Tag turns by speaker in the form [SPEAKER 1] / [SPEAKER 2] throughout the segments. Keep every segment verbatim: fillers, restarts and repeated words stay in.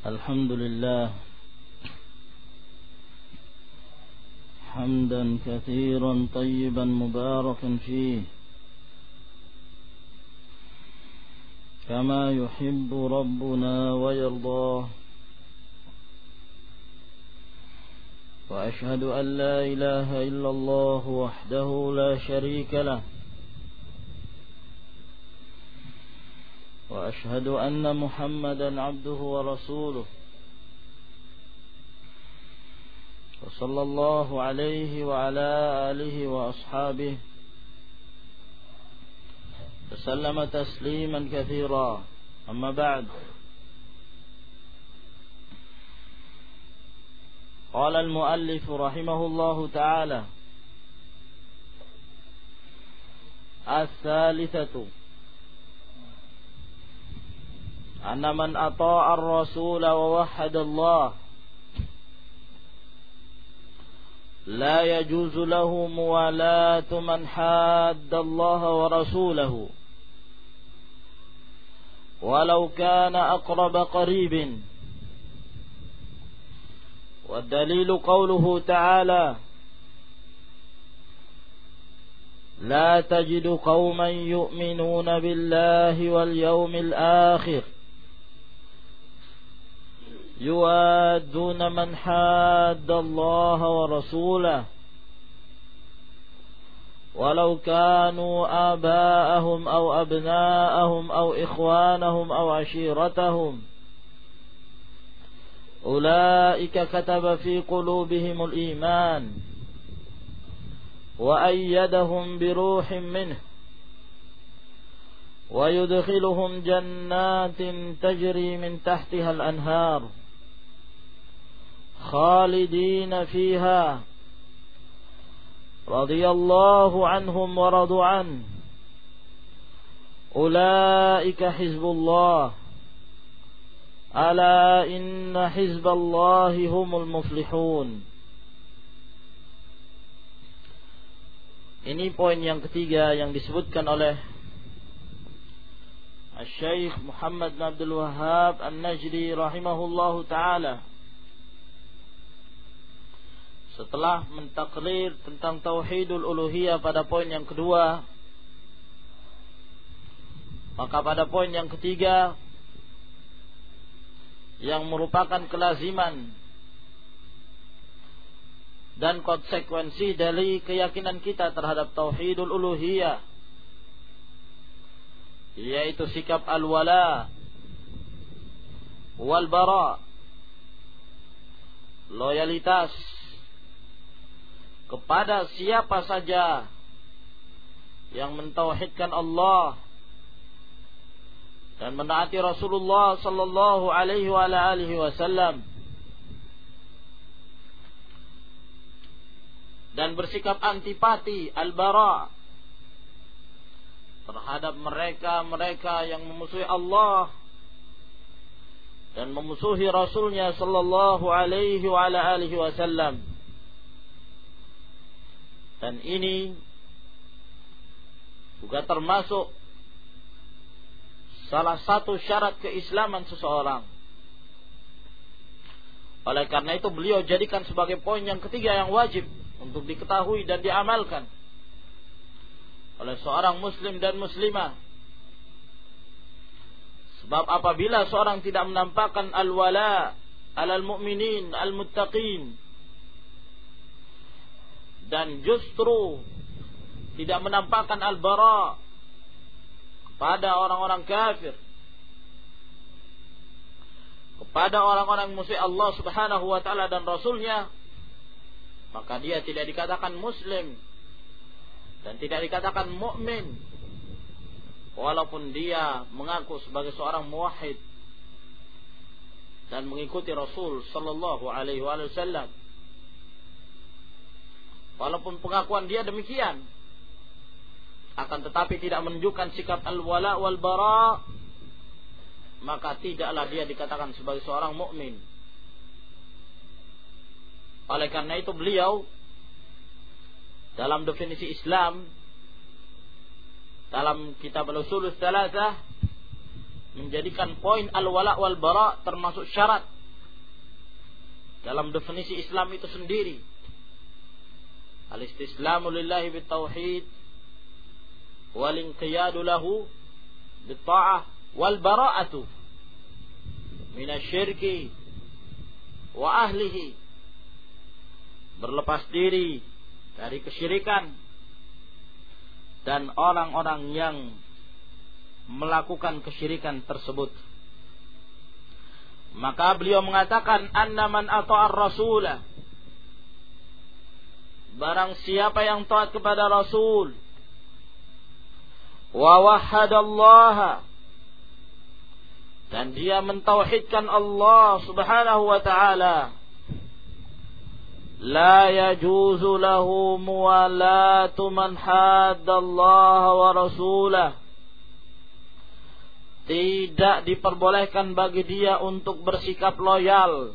[SPEAKER 1] الحمد لله حمدا كثيرا طيبا مباركا فيه كما يحب ربنا ويرضاه، وأشهد أن لا إله إلا الله وحده لا شريك له، وأشهد أن محمدا عبده ورسوله، وصلى الله عليه وعلى آله وأصحابه وسلم تسليما كثيرا. أما بعد، قال المؤلف رحمه الله تعالى: الثالثة أن من أطاع الرسول ووحد الله لا يجوز له موالاة من حاد الله ورسوله ولو كان أقرب قريب. والدليل قوله تعالى: لا تجد قوما يؤمنون بالله واليوم الآخر يوادون من حاد الله ورسوله ولو كانوا آباءهم أو أبناءهم أو إخوانهم أو عشيرتهم أولئك كتب في قلوبهم الإيمان وأيدهم بروح منه ويدخلهم جنات تجري من تحتها الأنهار خالدين فيها رضي الله عنهم ورضوا عنه أولئك حزب الله ألا إن حزب الله هم المفلحون. Ini poin yang ketiga yang disebutkan oleh Syekh Muhammad bin Abdul Wahhab An-Najdi rahimahullahu ta'ala setelah mentakrir tentang tauhidul uluhiyah pada poin yang kedua. Maka pada poin yang ketiga yang merupakan kelaziman dan konsekuensi dari keyakinan kita terhadap tauhidul uluhiyah, yaitu sikap al-wala wal bara, loyalitas kepada siapa saja yang mentauhidkan Allah dan menaati Rasulullah sallallahu alaihi wa alihi wasallam, dan bersikap antipati al-bara terhadap mereka-mereka yang memusuhi Allah dan memusuhi Rasulnya sallallahu alaihi wa alihi wasallam. Dan ini juga termasuk salah satu syarat keislaman seseorang. Oleh karena itu beliau jadikan sebagai poin yang ketiga yang wajib untuk diketahui dan diamalkan oleh seorang muslim dan muslimah. Sebab apabila seorang tidak menampakkan al-wala alal mu'minin al-muttaqin dan justru tidak menampakkan al-bara kepada orang-orang kafir, kepada orang-orang musuh Allah subhanahu wa ta'ala dan Rasulnya, maka dia tidak dikatakan muslim dan tidak dikatakan mukmin, walaupun dia mengaku sebagai seorang muwahhid dan mengikuti Rasul sallallahu alaihi wasallam. Walaupun pengakuan dia demikian, akan tetapi tidak menunjukkan sikap al-wala wal bara, maka tidaklah dia dikatakan sebagai seorang mukmin. Oleh karena itu beliau dalam definisi Islam dalam kitab Al-Ushul Tsalatsah menjadikan poin al-wala wal bara termasuk syarat dalam definisi Islam itu sendiri. Al-istislamu lillahi bitauhid wal inqiyadu lahu bitta'ah wal bara'atu minasyirki wa ahlihi, berlepas diri dari kesyirikan dan orang-orang yang melakukan kesyirikan tersebut. Maka beliau mengatakan, anna man ata'ar rasulah, barang siapa yang taat kepada Rasul, wa wahhadallaha, dan dia mentauhidkan Allah subhanahu wa ta'ala, la yajuzu lahu muwalatu man haddallaha wa rasulah, tidak diperbolehkan bagi dia untuk bersikap loyal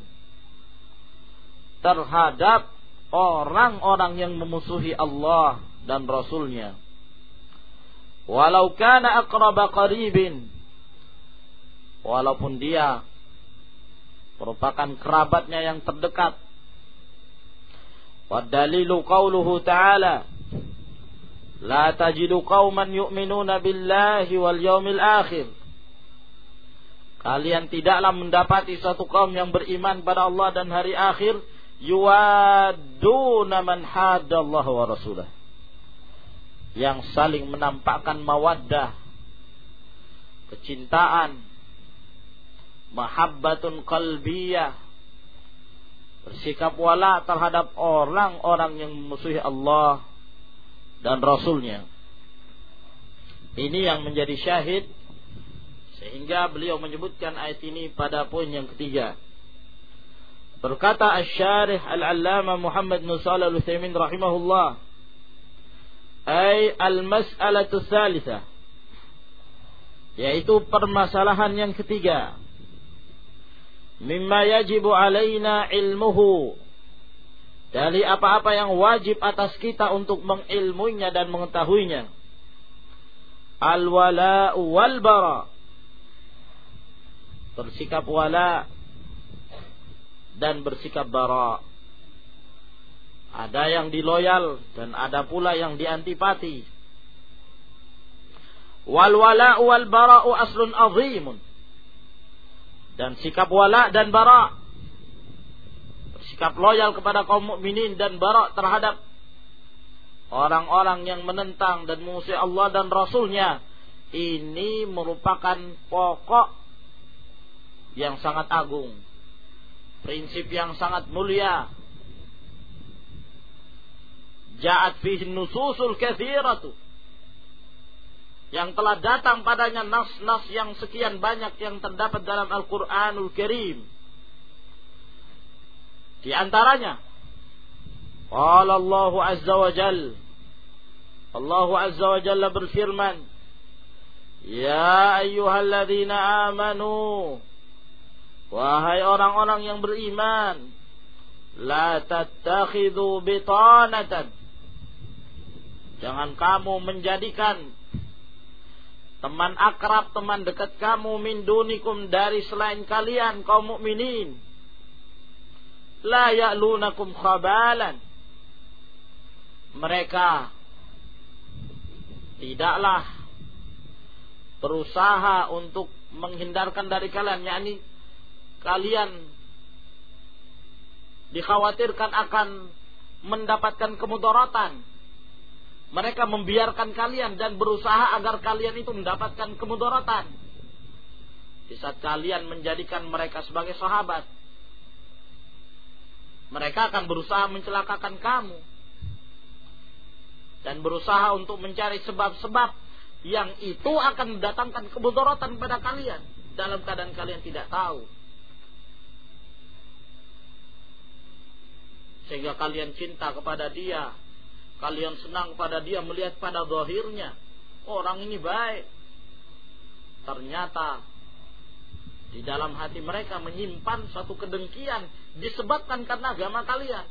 [SPEAKER 1] terhadap orang-orang yang memusuhi Allah dan Rasulnya, walau kana aqraba qaribin, walaupun dia merupakan kerabatnya yang terdekat. Wa dalilu qauluhu ta'ala, la tajidu qauman yu'minuna billahi wal yawmil akhir, kalian tidaklah mendapati suatu kaum yang beriman pada Allah dan hari akhir, yuwadduna man haddallaha wa rasulah, yang saling menampakkan mawaddah, kecintaan, mahabbatun qalbiyah, bersikap wala terhadap orang-orang yang memusuhi Allah dan Rasulnya. Ini yang menjadi syahid, sehingga beliau menyebutkan ayat ini pada poin yang ketiga. Berkata Asy-Syarih Al-Allamah Muhammad bin Shalih Al-Utsaimin rahimahullah, ay al-mas'alatu tsalitsah, yaitu permasalahan yang ketiga, mimma yajibu alaina ilmuhu, dari apa-apa yang wajib atas kita untuk mengilmuinya dan mengetahuinya, al-wala'u wal bara, bersikap wala dan bersikap bara. Ada yang diloyal dan ada pula yang diantipati. Wal wala'u wal bara'u aslun azimun, dan sikap wala dan bara, bersikap loyal kepada kaum mukminin dan bara terhadap orang-orang yang menentang dan memusuhi Allah dan Rasulnya, ini merupakan pokok yang sangat agung, prinsip yang sangat mulia. Ja'at fihi nususul katsiratu, yang telah datang padanya nas-nas yang sekian banyak yang terdapat dalam Al-Quranul Karim. Di antaranya, qala Allah Azza wa Jalla, Allah Azza wa Jalla berfirman, ya ayyuhalladzina amanu, wahai orang-orang yang beriman, la tattakhidhu bitanatan, jangan kamu menjadikan teman akrab, teman dekat kamu, min dunikum, dari selain kalian kaum mukminin, la ya'lunakum khabalan, mereka tidaklah berusaha untuk menghindarkan dari kalian, yakni kalian dikhawatirkan akan mendapatkan kemudaratan. Mereka membiarkan kalian dan berusaha agar kalian itu mendapatkan kemudaratan. Di saat kalian menjadikan mereka sebagai sahabat, mereka akan berusaha mencelakakan kamu dan berusaha untuk mencari sebab-sebab yang itu akan mendatangkan kemudaratan pada kalian dalam keadaan kalian tidak tahu, sehingga kalian cinta kepada dia, kalian senang pada dia, melihat pada zahirnya orang ini baik, ternyata di dalam hati mereka menyimpan suatu kedengkian disebabkan karena agama kalian.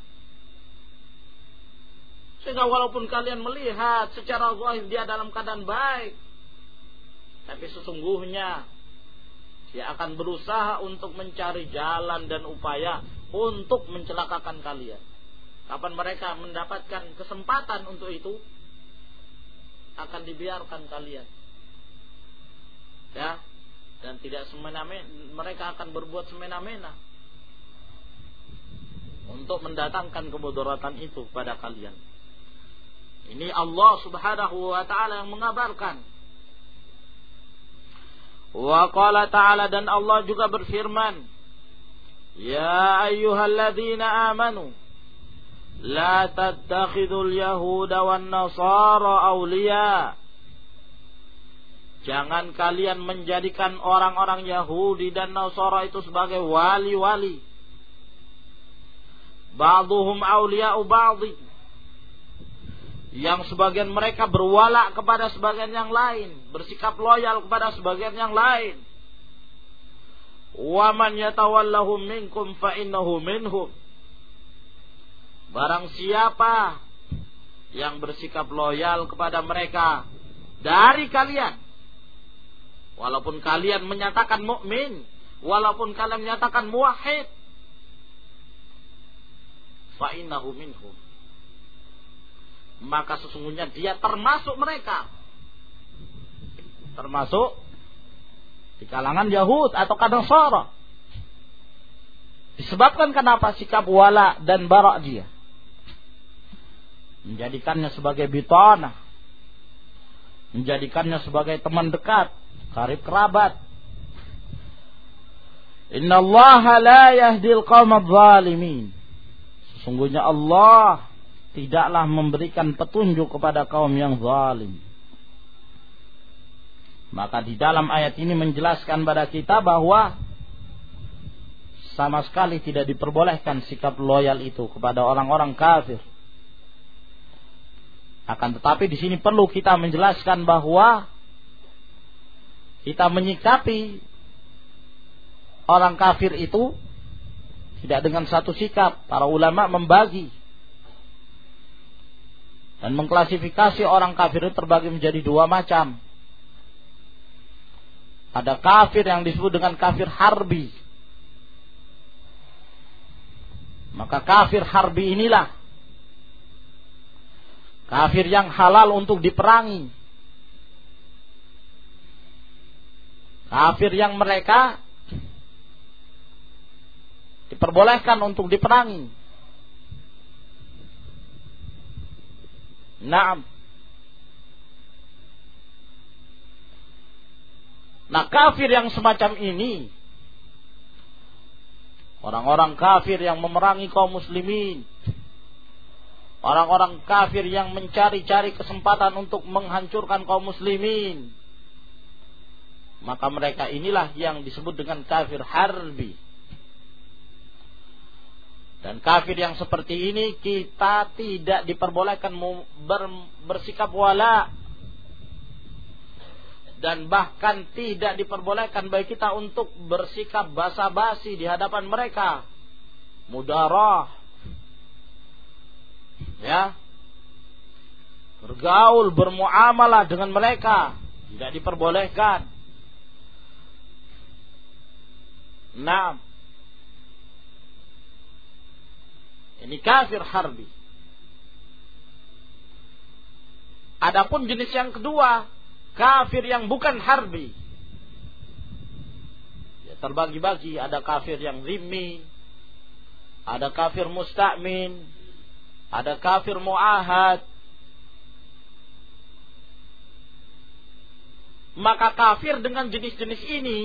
[SPEAKER 1] Sehingga walaupun kalian melihat secara zahir dia dalam keadaan baik, tapi sesungguhnya dia akan berusaha untuk mencari jalan dan upaya untuk mencelakakan kalian. Kapan mereka mendapatkan kesempatan untuk itu, akan dibiarkan kalian. Ya, dan tidak semena-mena, mereka akan berbuat semena-mena untuk mendatangkan kemudaratan itu pada kalian. Ini Allah Subhanahu wa taala yang mengabarkan. Wa qala ta'ala, dan Allah juga berfirman, ya ayyuhalladzina amanu la tattakhidul yahuda wan nasara awliya. Jangan kalian menjadikan orang-orang Yahudi dan Nasara itu sebagai wali-wali. Ba'duhum awliya'u ba'di. Yang sebagian mereka berwala kepada sebagian yang lain, bersikap loyal kepada sebagian yang lain. Wa man yatawallahum minkum fa innahu minhum. Barang siapa yang bersikap loyal kepada mereka dari kalian, walaupun kalian menyatakan mukmin, walaupun kalian menyatakan muwahhid, fa innahu minhum, maka sesungguhnya dia termasuk mereka, termasuk di kalangan Yahud atau Nasara. Disebabkan kenapa? Sikap wala dan bara dia, menjadikannya sebagai bitanah, menjadikannya sebagai teman dekat, karib kerabat. Innallaha la yahdil qaumadz zalimin. Sesungguhnya Allah tidaklah memberikan petunjuk kepada kaum yang zalim. Maka di dalam ayat ini menjelaskan pada kita bahwa sama sekali tidak diperbolehkan sikap loyal itu kepada orang-orang kafir. Akan tetapi di sini perlu kita menjelaskan bahwa kita menyikapi orang kafir itu tidak dengan satu sikap. Para ulama membagi dan mengklasifikasi orang kafir itu terbagi menjadi dua macam. Ada kafir yang disebut dengan kafir harbi. Maka kafir harbi inilah kafir yang halal untuk diperangi. Kafir yang mereka diperbolehkan untuk diperangi. Naam. Nah, kafir yang semacam ini, orang-orang kafir yang memerangi kaum muslimin, orang-orang kafir yang mencari-cari kesempatan untuk menghancurkan kaum muslimin, maka mereka inilah yang disebut dengan kafir harbi. Dan kafir yang seperti ini kita tidak diperbolehkan bersikap wala, dan bahkan tidak diperbolehkan bagi kita untuk bersikap basa-basi di hadapan mereka, mudarah, ya, bergaul, bermuamalah dengan mereka tidak diperbolehkan. Nah, ini kafir harbi. Adapun jenis yang kedua, kafir yang bukan harbi, ya, terbagi-bagi. Ada kafir yang zimmi, ada kafir musta'min, ada kafir mu'ahad. Maka kafir dengan jenis-jenis ini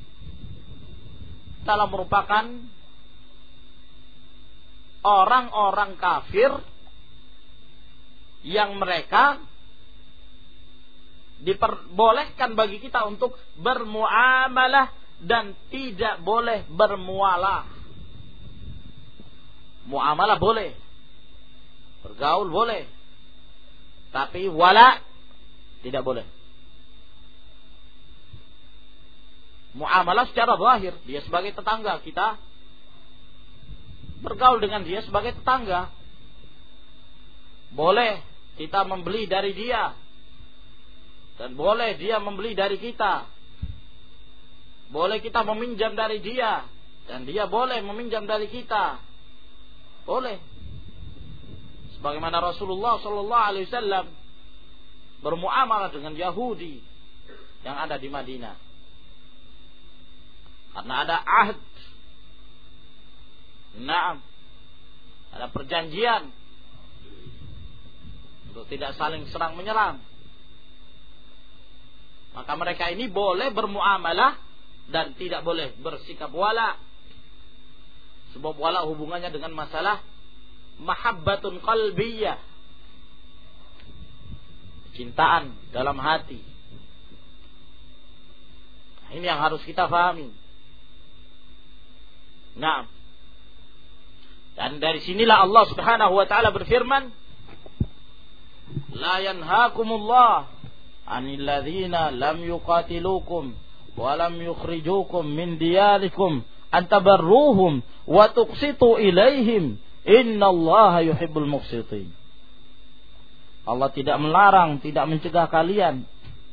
[SPEAKER 1] telah merupakan orang-orang kafir yang mereka diperbolehkan bagi kita untuk bermuamalah dan tidak boleh bermualah. Muamalah boleh, bergaul boleh, tapi wala tidak boleh. Muamalah secara zahir, dia sebagai tetangga, kita bergaul dengan dia sebagai tetangga, boleh kita membeli dari dia, dan boleh dia membeli dari kita. boleh kita meminjam dari dia, dan dia boleh meminjam dari kita. Boleh. Sebagaimana Rasulullah sallallahu alaihi wasallam bermuamalah dengan Yahudi yang ada di Madinah. Karena ada ahd. Naam. Ada perjanjian untuk tidak saling serang menyerang. Maka mereka ini boleh bermuamalah dan tidak boleh bersikap wala. Sebab wala hubungannya dengan masalah mahabbatun qalbiyah, cintaan dalam hati. Nah, ini yang harus kita pahami. Nah, dan dari sinilah Allah Subhanahu wa taala berfirman, la yanhaakumullah 'anil ladzina lam yuqatilukum wa lam yukhrijukum min diyarikum an tabarruhum wa tuqsitu ilaihim innallaha yuhibbul muqsitin. Allah tidak melarang, tidak mencegah kalian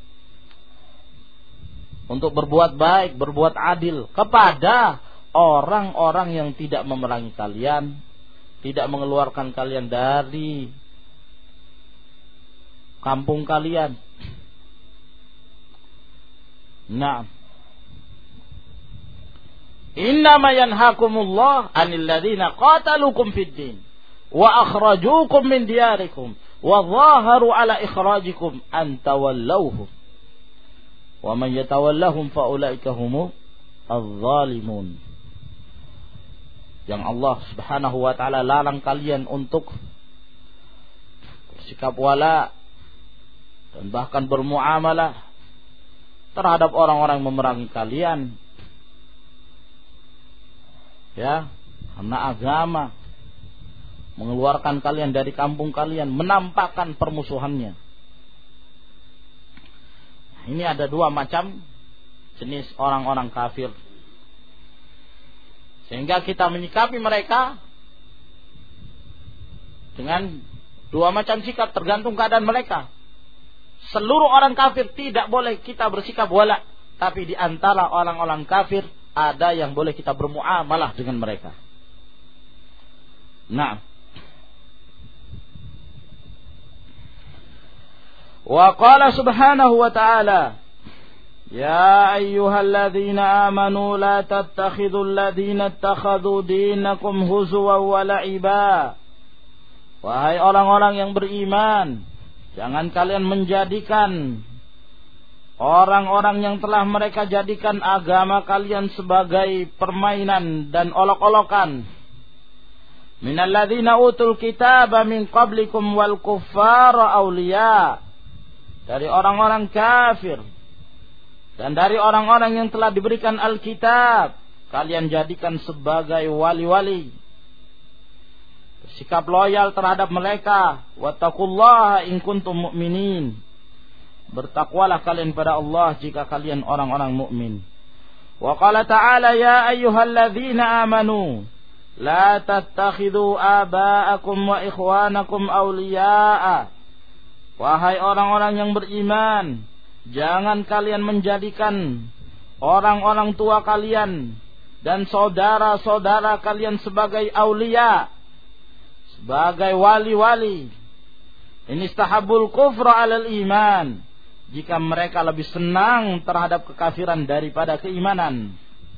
[SPEAKER 1] untuk berbuat baik, berbuat adil kepada orang-orang yang tidak memerangi kalian, tidak mengeluarkan kalian dari kampung kalian. Nah, innama yanhakumullah 'anil ladzina qatalukum fid din wa akhrajukum min diyarikum wa dhaharu 'ala ikhrajikum an tawallawhum wa man yatawallahum fa ulaika humul adh-dhalimun. Yang Allah Subhanahu wa taala larang kalian untuk bersikap wala dan bahkan bermuamalah terhadap orang-orang yang memerangi kalian, ya, karena agama, mengeluarkan kalian dari kampung kalian, menampakkan permusuhannya. Ini ada dua macam jenis orang-orang kafir. Sehingga kita menyikapi mereka dengan dua macam sikap tergantung keadaan mereka. Seluruh orang kafir tidak boleh kita bersikap wala, tapi di antara orang-orang kafir ada yang boleh kita bermuamalah dengan mereka. Nah, wa qala subhanahu wa ta'ala, ya ayyuhalladzina amanu la tattakhidul ladzina ittakhadhu dinakum huzwan wa la'iba. Wahai orang-orang yang beriman, jangan kalian menjadikan orang-orang yang telah mereka jadikan agama kalian sebagai permainan dan olok-olokan. Minal ladzina utul kitaba min qablikum wal kuffara awliya. Dari orang-orang kafir dan dari orang-orang yang telah diberikan Alkitab, kalian jadikan sebagai wali-wali. Sikap loyal terhadap mereka. Wattaqullaha in kuntum mu'minin. Bertakwalah kalian pada Allah jika kalian orang-orang mukmin. Wa qala ta'ala ya ayyuhalladzina amanu la tattakhidhu aba'akum wa ikhwanakum awliya'a. Wahai orang-orang yang beriman, jangan kalian menjadikan orang-orang tua kalian dan saudara-saudara kalian sebagai aulia, sebagai wali-wali. Ini istahabul kufra 'alal iman. Jika mereka lebih senang terhadap kekafiran daripada keimanan.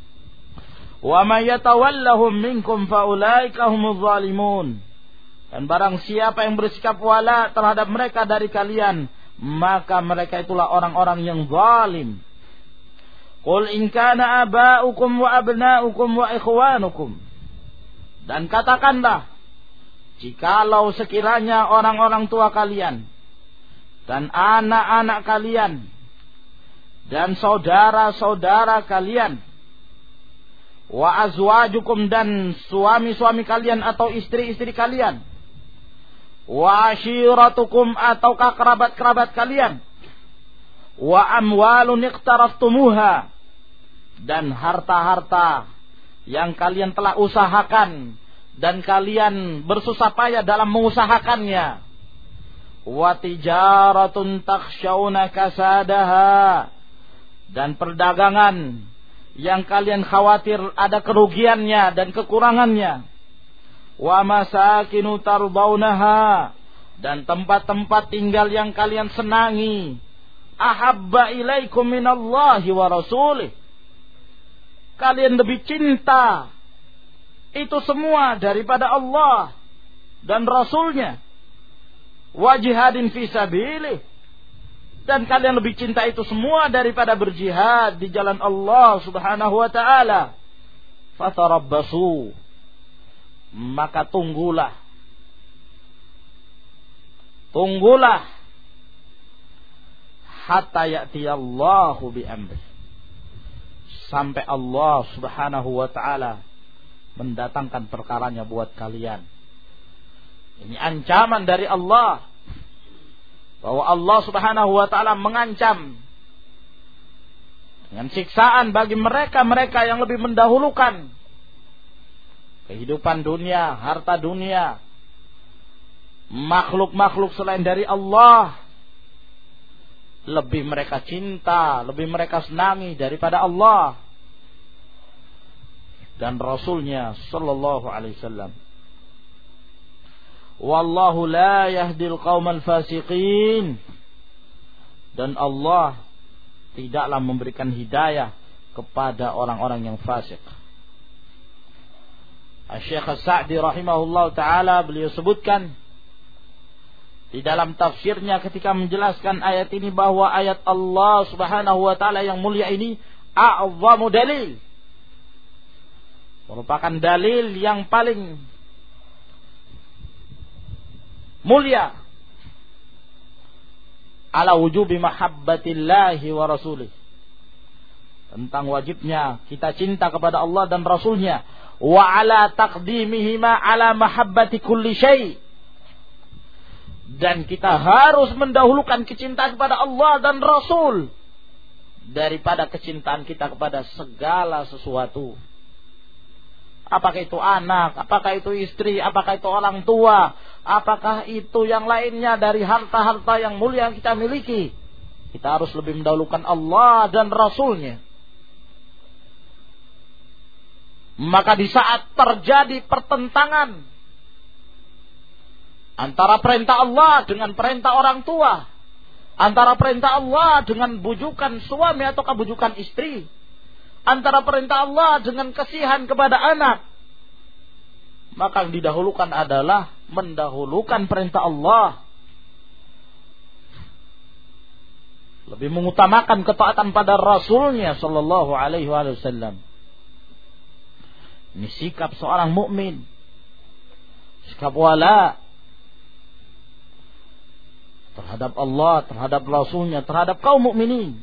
[SPEAKER 1] Wa may yatawallahum minkum fa ulaika humuz zalimun. Dan barang siapa yang bersikap wala terhadap mereka dari kalian, maka mereka itulah orang-orang yang zalim. Qul in kana aba'ukum wa abna'ukum wa ikhwanukum. Dan katakanlah, jikalau sekiranya orang-orang tua kalian dan anak-anak kalian dan saudara-saudara kalian, wa azwajukum dan suami-suami kalian atau istri-istri kalian, wa ashiratukum atau kerabat-kerabat kalian, wa amwalun iqtaraftumuha dan harta-harta yang kalian telah usahakan dan kalian bersusah payah dalam mengusahakannya, wa tijaratun takhshawna kasadaha dan perdagangan
[SPEAKER 2] yang kalian khawatir ada kerugiannya dan kekurangannya. Wa masakinu tardaunaha, dan tempat-tempat tinggal yang kalian senangi. Ahabba ilaikum minallahi wa rasulih, kalian lebih cinta itu semua daripada Allah dan Rasulnya. Wa jihadin fi sabilih, dan kalian lebih cinta itu semua daripada berjihad di jalan Allah subhanahu wa ta'ala. Fatarabbasu, maka tunggulah. Tunggulah hatta ya'tiyallahu bi amrih, sampai Allah subhanahu wa ta'ala mendatangkan perkaranya buat kalian. Ini ancaman dari Allah, bahwa Allah subhanahu wa ta'ala mengancam dengan siksaan bagi mereka-mereka yang lebih mendahulukan kehidupan dunia, harta dunia, makhluk-makhluk selain dari Allah. Lebih mereka cinta, lebih mereka senangi daripada Allah dan Rasulnya sallallahu alaihi wasallam. Wallahu la yahdil qaumal fasiqin, dan Allah tidaklah memberikan hidayah kepada orang-orang yang fasik. Asy-Syaikh As-Sa'di rahimahullah ta'ala, beliau sebutkan di dalam tafsirnya ketika menjelaskan ayat ini, bahwa ayat Allah subhanahu wa ta'ala yang mulia ini a'zamu dalil, merupakan dalil yang paling mulia ala wujubi mahabbatillahi wa rasulih, tentang wajibnya kita cinta kepada Allah dan Rasulnya. Wa ala taqdimihima ala mahabbati kulli syai', dan kita harus mendahulukan kecintaan kepada Allah dan Rasul daripada kecintaan kita kepada segala sesuatu. Apakah itu anak, apakah itu istri, apakah itu orang tua, apakah itu yang lainnya dari harta-harta yang mulia yang kita miliki. Kita harus lebih mendahulukan Allah dan Rasulnya. Maka di saat terjadi pertentangan antara perintah Allah dengan perintah orang tua, antara perintah Allah dengan bujukan suami atau bujukan istri, antara perintah Allah dengan kasihan kepada anak, maka yang didahulukan adalah mendahulukan perintah Allah, lebih mengutamakan ketaatan pada Rasulnya sallallahu alaihi wasallam. Ini sikap seorang mukmin, sikap wala terhadap Allah, terhadap Rasulnya, terhadap kaum mukminin.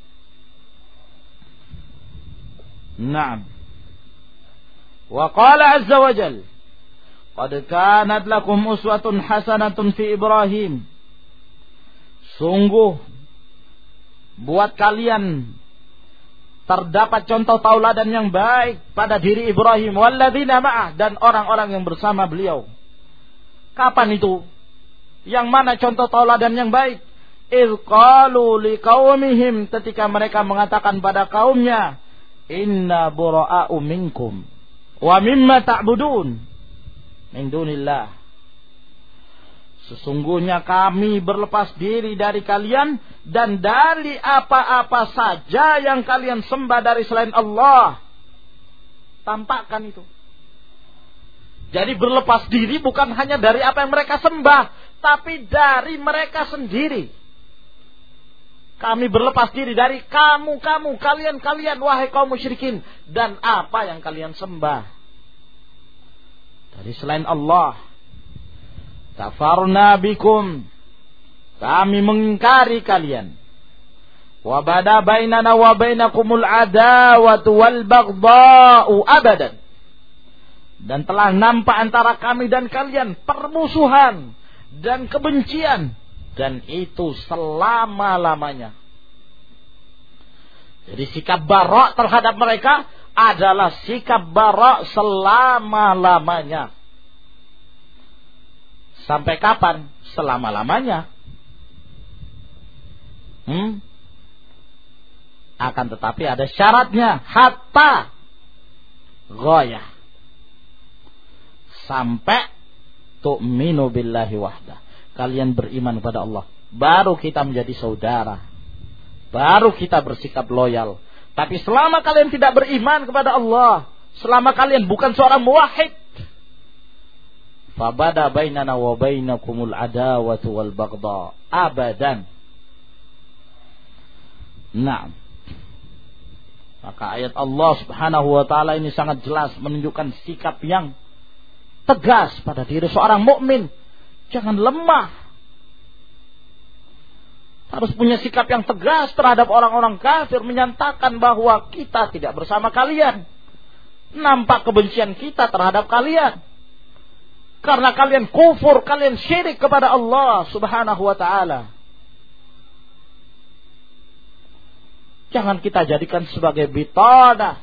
[SPEAKER 2] Naam. Wa qala azza wa jalla, qad kanat lakum uswatun hasanatun fi Ibrahim. Sungguh buat kalian terdapat contoh tauladan yang baik pada diri Ibrahim, walladzina ma'ah, dan orang-orang yang bersama beliau. Kapan itu? Yang mana contoh tauladan yang baik? Idz qalu liqaumihim, ketika mereka mengatakan pada kaumnya, inna bura'a'u minkum wa mimma ta'budun min dunillah. Sesungguhnya kami berlepas diri dari kalian dan dari apa-apa saja yang kalian sembah dari selain Allah. Tampakkan itu. Jadi berlepas diri bukan hanya dari apa yang mereka sembah, tapi dari mereka sendiri. Kami berlepas diri dari kamu-kamu, kalian-kalian, wahai kaum musyrikin, dan apa yang kalian sembah dari selain Allah. Kafarna bikum, kami mengingkari kalian. Wa bada bainana wa bainakumul adawatu wal baghdha'u abadan, dan telah nampak antara kami dan kalian permusuhan dan kebencian, dan itu selama-lamanya. Jadi sikap bara' terhadap mereka adalah sikap bara' selama-lamanya. Sampai kapan? Selama-lamanya. Hmm? Akan tetapi ada syaratnya, hatta ghayah, sampai tu'minu billahi wahdah, kalian beriman kepada Allah, baru kita menjadi saudara, baru kita bersikap loyal. Tapi selama kalian tidak beriman kepada Allah, selama kalian bukan seorang muwahhid, fabada bainana wa bainakumul adawatu wal baghdha abadan. Nah, maka ayat Allah Subhanahu wa taala ini sangat jelas menunjukkan sikap yang tegas pada diri seorang mukmin. Jangan lemah. Harus punya sikap yang tegas terhadap orang-orang kafir, menyatakan bahwa kita tidak bersama kalian. Nampak kebencian kita terhadap kalian karena kalian kufur, kalian syirik kepada Allah Subhanahu wa taala. Jangan kita jadikan sebagai bitanah.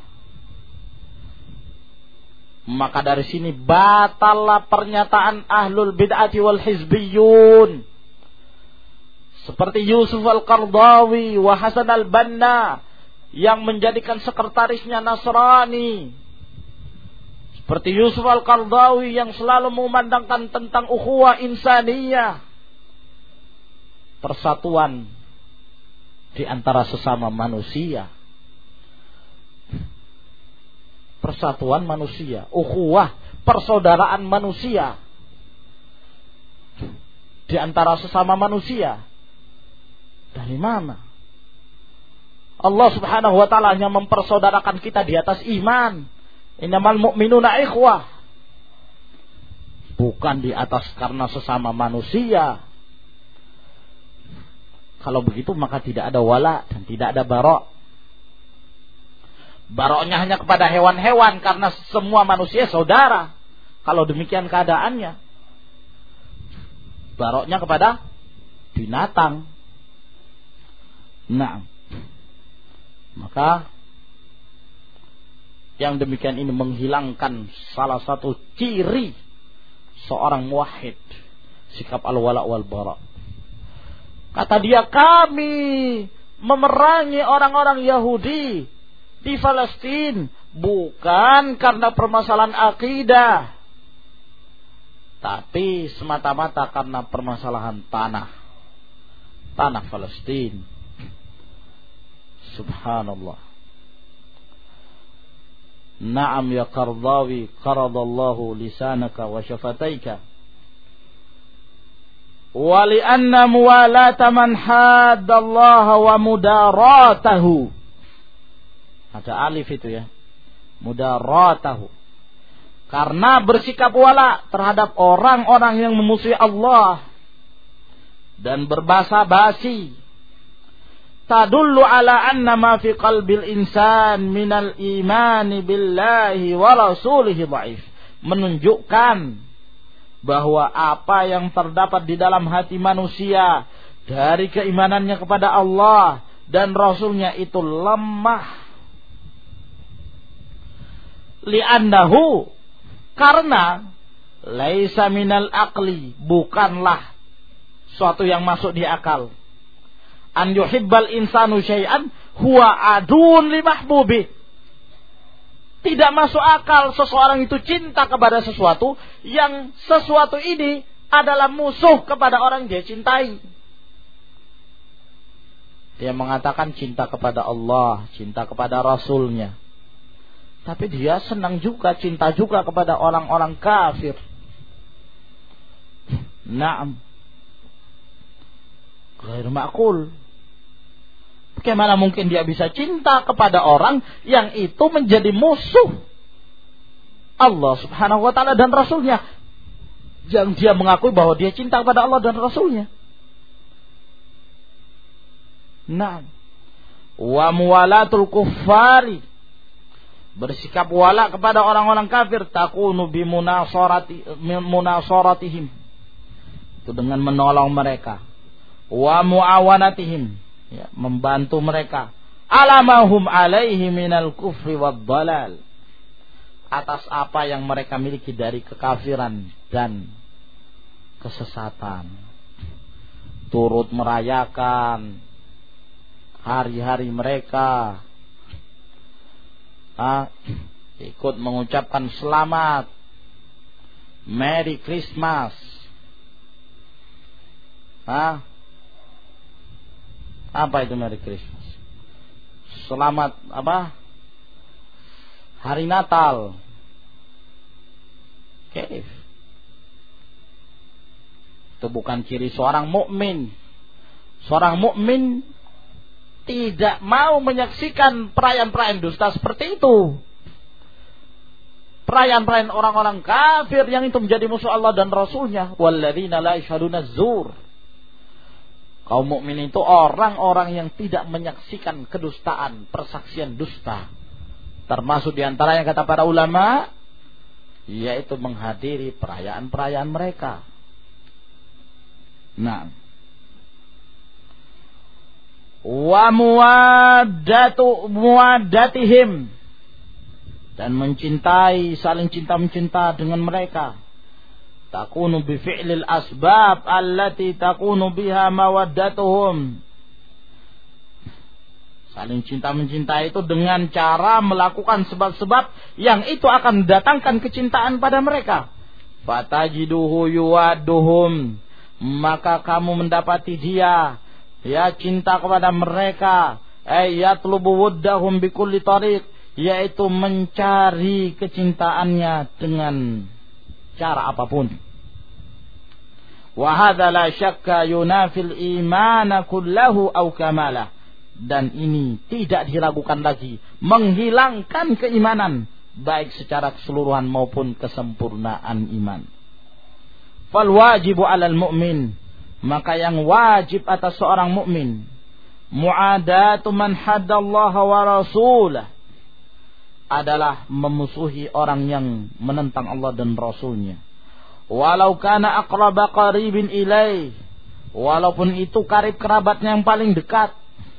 [SPEAKER 2] Maka dari sini batallah pernyataan ahlul bid'ati wal hizbiyun seperti Yusuf al-Qardawi wa Hasan al-Banna yang menjadikan sekretarisnya Nasrani, seperti Yusuf al-Qardawi yang selalu memandangkan tentang ukhuwah insaniyah, persatuan di antara sesama manusia, persatuan manusia, ukhuwah, persaudaraan manusia di antara sesama manusia. Dari mana? Allah Subhanahu wa taala hanya mempersaudarakan kita di atas iman. Innamal mu'minuna ikhwah. Bukan di atas karena sesama manusia. Kalau begitu maka tidak ada wala dan tidak ada barok. Baroknya hanya kepada hewan-hewan karena semua manusia saudara. Kalau demikian keadaannya, baroknya kepada binatang. Nah, maka yang demikian ini menghilangkan salah satu ciri seorang muwahhid, sikap al-wala wal bara. Kata dia, kami memerangi orang-orang Yahudi di Palestina bukan karena permasalahan akidah, tapi semata-mata karena permasalahan tanah, tanah Palestina. Subhanallah. Naam ya Qardawi, qaradallahu lisanaka wa syafataika. Wa li anna muwalata man haddallaha wa mudaratahu. Ada alif itu ya. Mudaratahu. Karena bersikap wala terhadap orang-orang yang memusuhi Allah dan berbahasa basi, tadullu ala anna ma fi qalbil insan minal imani billahi wa rasulihi dhaif, menunjukkan bahwa apa yang terdapat di dalam hati manusia dari keimanannya kepada Allah dan Rasulnya itu lemah. Li'annahu, karena laisa minal aqli, bukanlah suatu yang masuk di akal, an yuhibbal insanu syai'an huwa adun li mahbubi. Tidak masuk akal seseorang itu cinta kepada sesuatu yang sesuatu ini adalah musuh kepada orang dia cintai. Dia mengatakan cinta kepada Allah, cinta kepada Rasulnya, tapi dia senang juga, cinta juga kepada orang-orang kafir. Naam, ghair ma'qul. Bagaimana mungkin dia bisa cinta kepada orang yang itu menjadi musuh Allah Subhanahu wa ta'ala dan Rasulnya, yang dia mengakui bahwa dia cinta kepada Allah dan Rasulnya. Nah, wa muwalatul kuffari, bersikap wala kepada orang-orang kafir, takunu bi munasarati munasaratihim, itu dengan menolong mereka, wa muawanatihim, ya, membantu mereka, alamahum alaihi minal kufri wad dalal, atas apa yang mereka miliki dari kekafiran dan kesesatan, turut merayakan hari-hari mereka. Ah, ikut mengucapkan selamat, Merry Christmas. Ah, apa itu Merry Christmas? Selamat apa? Hari Natal. Oke. Itu bukan ciri seorang mukmin. Seorang mukmin tidak mau menyaksikan perayaan-perayaan dusta seperti itu. Perayaan-perayaan orang-orang kafir yang itu menjadi musuh Allah dan Rasulnya. Walladzina la yashhaduna az-zur. Kaum mukmin itu orang-orang yang tidak menyaksikan kedustaan, persaksian dusta. Termasuk diantaranya kata para ulama, yaitu menghadiri perayaan-perayaan mereka. Nah, wa muwaddatu muwaddatihim, dan mencintai, saling cinta-mencinta dengan mereka. Takunu bi fi'lil asbab allati takunu biha mawaddatuhum. Saling cinta-mencinta itu dengan cara melakukan sebab-sebab yang itu akan mendatangkan kecintaan pada mereka. Fatajiduhu yuwadduhum, maka kamu mendapati dia ya cinta kepada mereka. Ayatlubu wuddahum bikulli tariq, yaitu mencari kecintaannya dengan cara apapun. Wa hadza la syakka yunafil imana kullahu aw kamalah, dan ini tidak diragukan lagi menghilangkan keimanan baik secara keseluruhan maupun kesempurnaan iman. Fal wajibu 'alal mu'min, maka yang wajib atas seorang mukmin, mu'adatu man haddallaha wa rasulah, adalah memusuhi orang yang menentang Allah dan Rasulnya. Walau kana aqraba qaribin ilaih, walaupun itu karib kerabatnya yang paling dekat,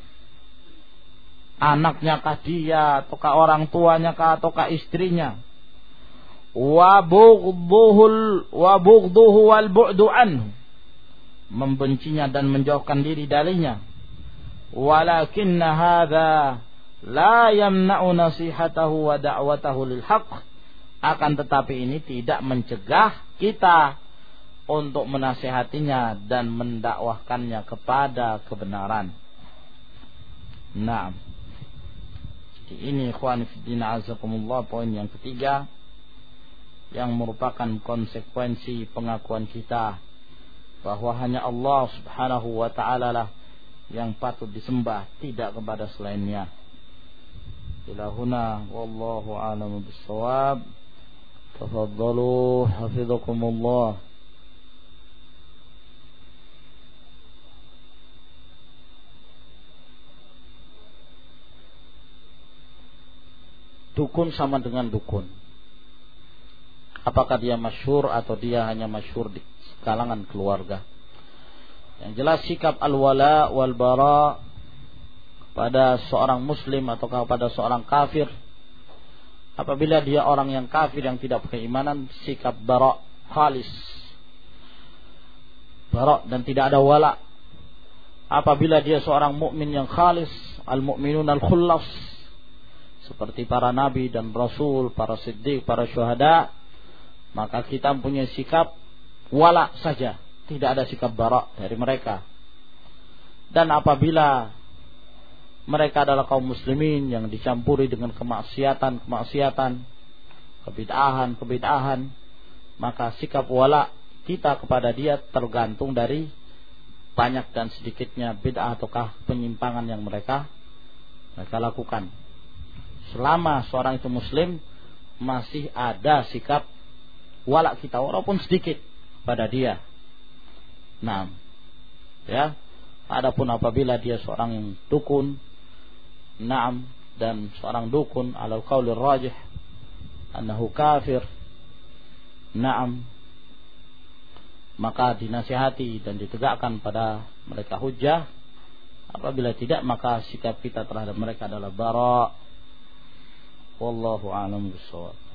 [SPEAKER 2] anaknya kah dia, ataukah orang tuanya kah, ataukah istrinya. Wa bughdhuhu wa bughdhuhu wal bu'du anhu, membencinya dan menjauhkan diri darinya. Walakinna hadza la yamna'u nasihatahu wa da'watahu lil haqq, akan tetapi ini tidak mencegah kita untuk menasihatinya dan mendakwahkannya kepada kebenaran. Nah, ini ikhwan fillah azakumullah, poin yang ketiga yang merupakan konsekuensi pengakuan kita bahwa hanya Allah Subhanahu wa taala lah yang patut disembah, tidak kepada selainnya. Ila huna wallahu a'lamu bis-shawab. Tafadhalu hafizakumullah. Dukun sama dengan dukun. Apakah dia masyhur atau dia hanya masyhur di kalangan keluarga? Yang jelas sikap al-wala wal bara pada seorang muslim atau kepada seorang kafir, apabila dia orang yang kafir yang tidak berimanan, sikap bara, khalis, bara dan tidak ada wala. Apabila dia seorang mukmin yang khalis, al-mu'minun al-khullas, seperti para nabi dan rasul, para siddiq, para syuhada, maka kita punya sikap wala saja, tidak ada sikap bara dari mereka. Dan apabila mereka adalah kaum muslimin yang dicampuri dengan kemaksiatan-kemaksiatan, kebid'ahan-kebid'ahan, maka sikap wala kita kepada dia tergantung dari banyak dan sedikitnya bid'ah ataukah penyimpangan yang mereka mereka lakukan. Selama seorang itu muslim, masih ada sikap wala kita walaupun sedikit pada dia. Nah, ya. Adapun apabila dia seorang dukun, na'am, dan seorang dukun ala qaulir rajih annahu kafir, na'am, maka dinasihati dan ditegakkan pada mereka hujjah. Apabila tidak, maka sikap kita terhadap mereka adalah bara. Wallahu a'lam bishawab.